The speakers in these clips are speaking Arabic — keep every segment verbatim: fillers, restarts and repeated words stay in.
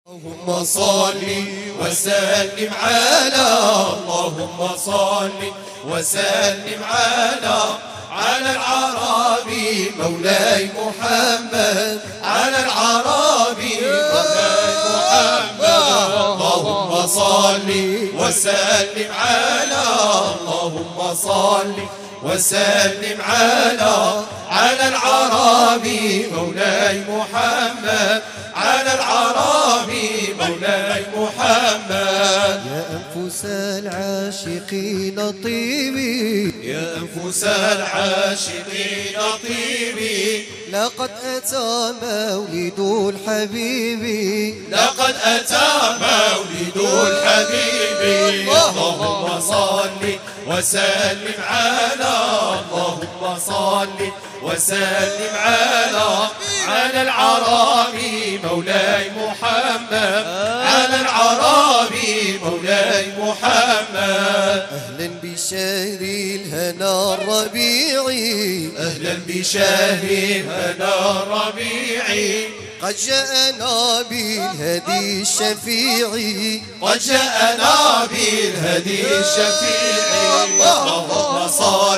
اللهم صل وسلم على اللهم صل وسلم على على العربي مولاي محمد على العربي مولاي محمد اللهم صل وسلم على اللهم صل وسلم على على العربي مولاي محمد على العربي مولاي محمد. يا أنفس العاشقين طيبي يا أنفس العاشقين طيبي لقد أتى مولد الحبيب لقد أتى مولد الحبيب. اللهم صل وسلم على اللهم صل وسلم على على العربي مولاي محمد على العربي مولاي محمد. أهلا بشهر الهنا الربيعي أهلا بشهر الهنا الربيعي قد جاءنا بالهدي الشفيعي قد جاءنا بالهدي الشفيعي. اللهم صل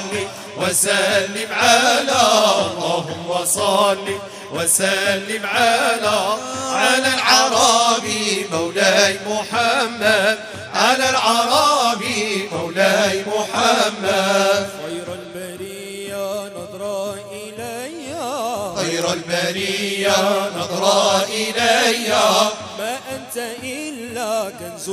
وسلم على اللهم صل وسلم على على العربي مولاي محمد على العربي مولاي محمد. خير البرية نظرة إلي خير البرية نظرة إلي ما أنت إلا كنز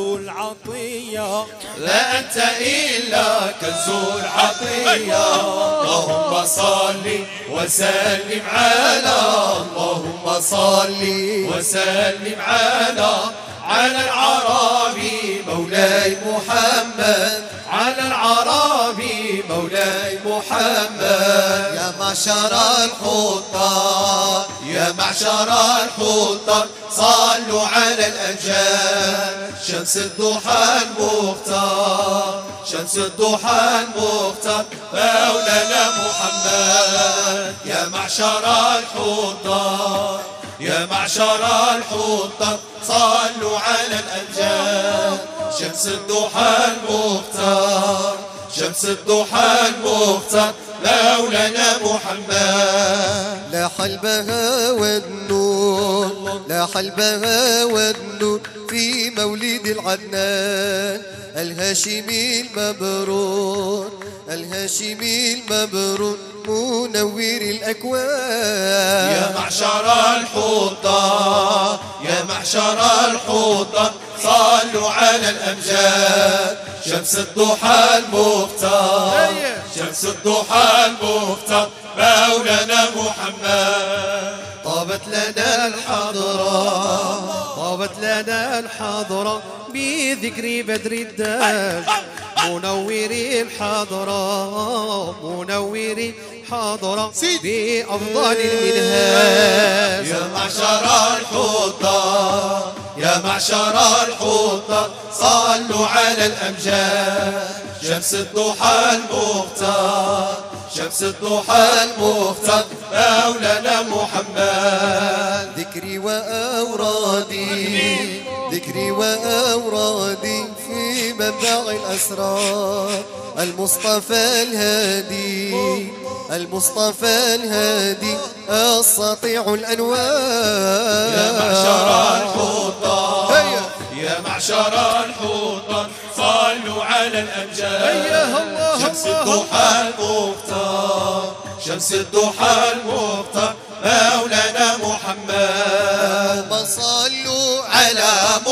العطية لا أنت إلا كنز العطية. اللهم صل وسلم على اللهم صل وسلم على على العربي مولاي محمد على العربي مولاي محمد. يا معشر الحطام يا معشر الحطام صلوا على الأنجال شمس الضحى المختار شمس الضحى المختار مولانا محمد. يا معشر الحطام يا معشر الحطام صلوا على الأنجال شمس الضحى المختار شمس الضحى المختار مولانا محمد. لاح البهاء والنور لاح البهاء والنور في مولد العدنان الهاشمي المبرور الهاشمي المبرور منور الأكوان. يا معشر الحطام يا معشر الحطام صلوا على الأمجاد شمس الضحى المختار شمس الضحى المختار مولانا محمد. طابت لنا الحضرة طابت لنا الحضرة بذكر بدر الداج منور الحضرة منور الحضرة بأفضل المنهاج. يا معشر الحطام يا معشر الحطام صلوا على الأمجاد شمس الضحى المختار شمس الضحى المختار مولانا محمد. ذكري وأورادي ذكري وأورادي في منبع الأسرار المصطفى الهادي المصطفى الهادي السطيع الأنوار. يا معشر الحطام يا معشر الحطام صلوا على الأمجاد شمس الضحى المختار شمس الضحى المختار مولانا محمد. اللهم صلوا على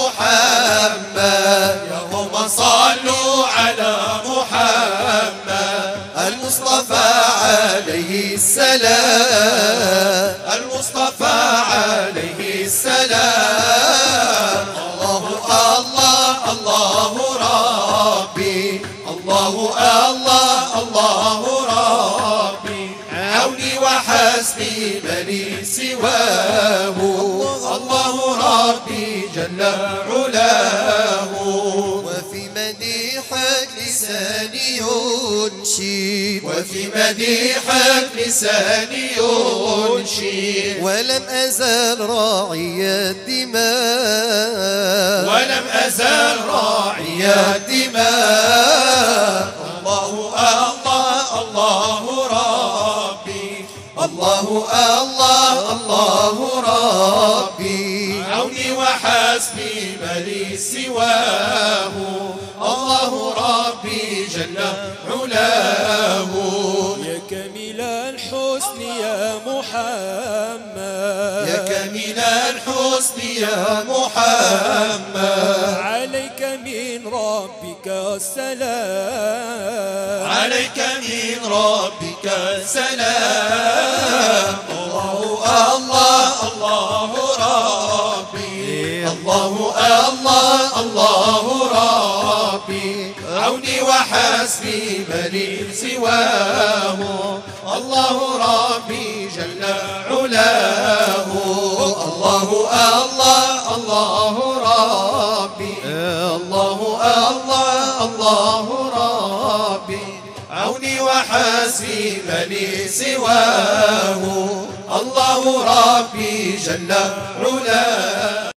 محمد اللهم صلوا على محمد المصطفى عليه السلام المصطفى عليه السلام. الله الله الله ربي الله الله الله ربي عوني وحسبي مالي سواه الله ربي جل علاه. وفي مديحك لساني ينشد وفي مديحك لساني ينشد ولم أزال راعي الدماء ولم أزال راعي الدماء الله الله الله ربي الله الله الله ربي عوني وحسبي ما لي سواه الله ربي جل علاه يا كامل الحسن يا محمد يا كامل الحسن يا محمد عليك من ربك السلام عليك من ربك السلام الله الله الله ربي الله الله الله ربي عوني وحسبي ما لي سواه الله ربي جل علاه الله الله الله ربي الله الله الله ربي عوني وحسبي ما لي سواه الله ربي جل علاه.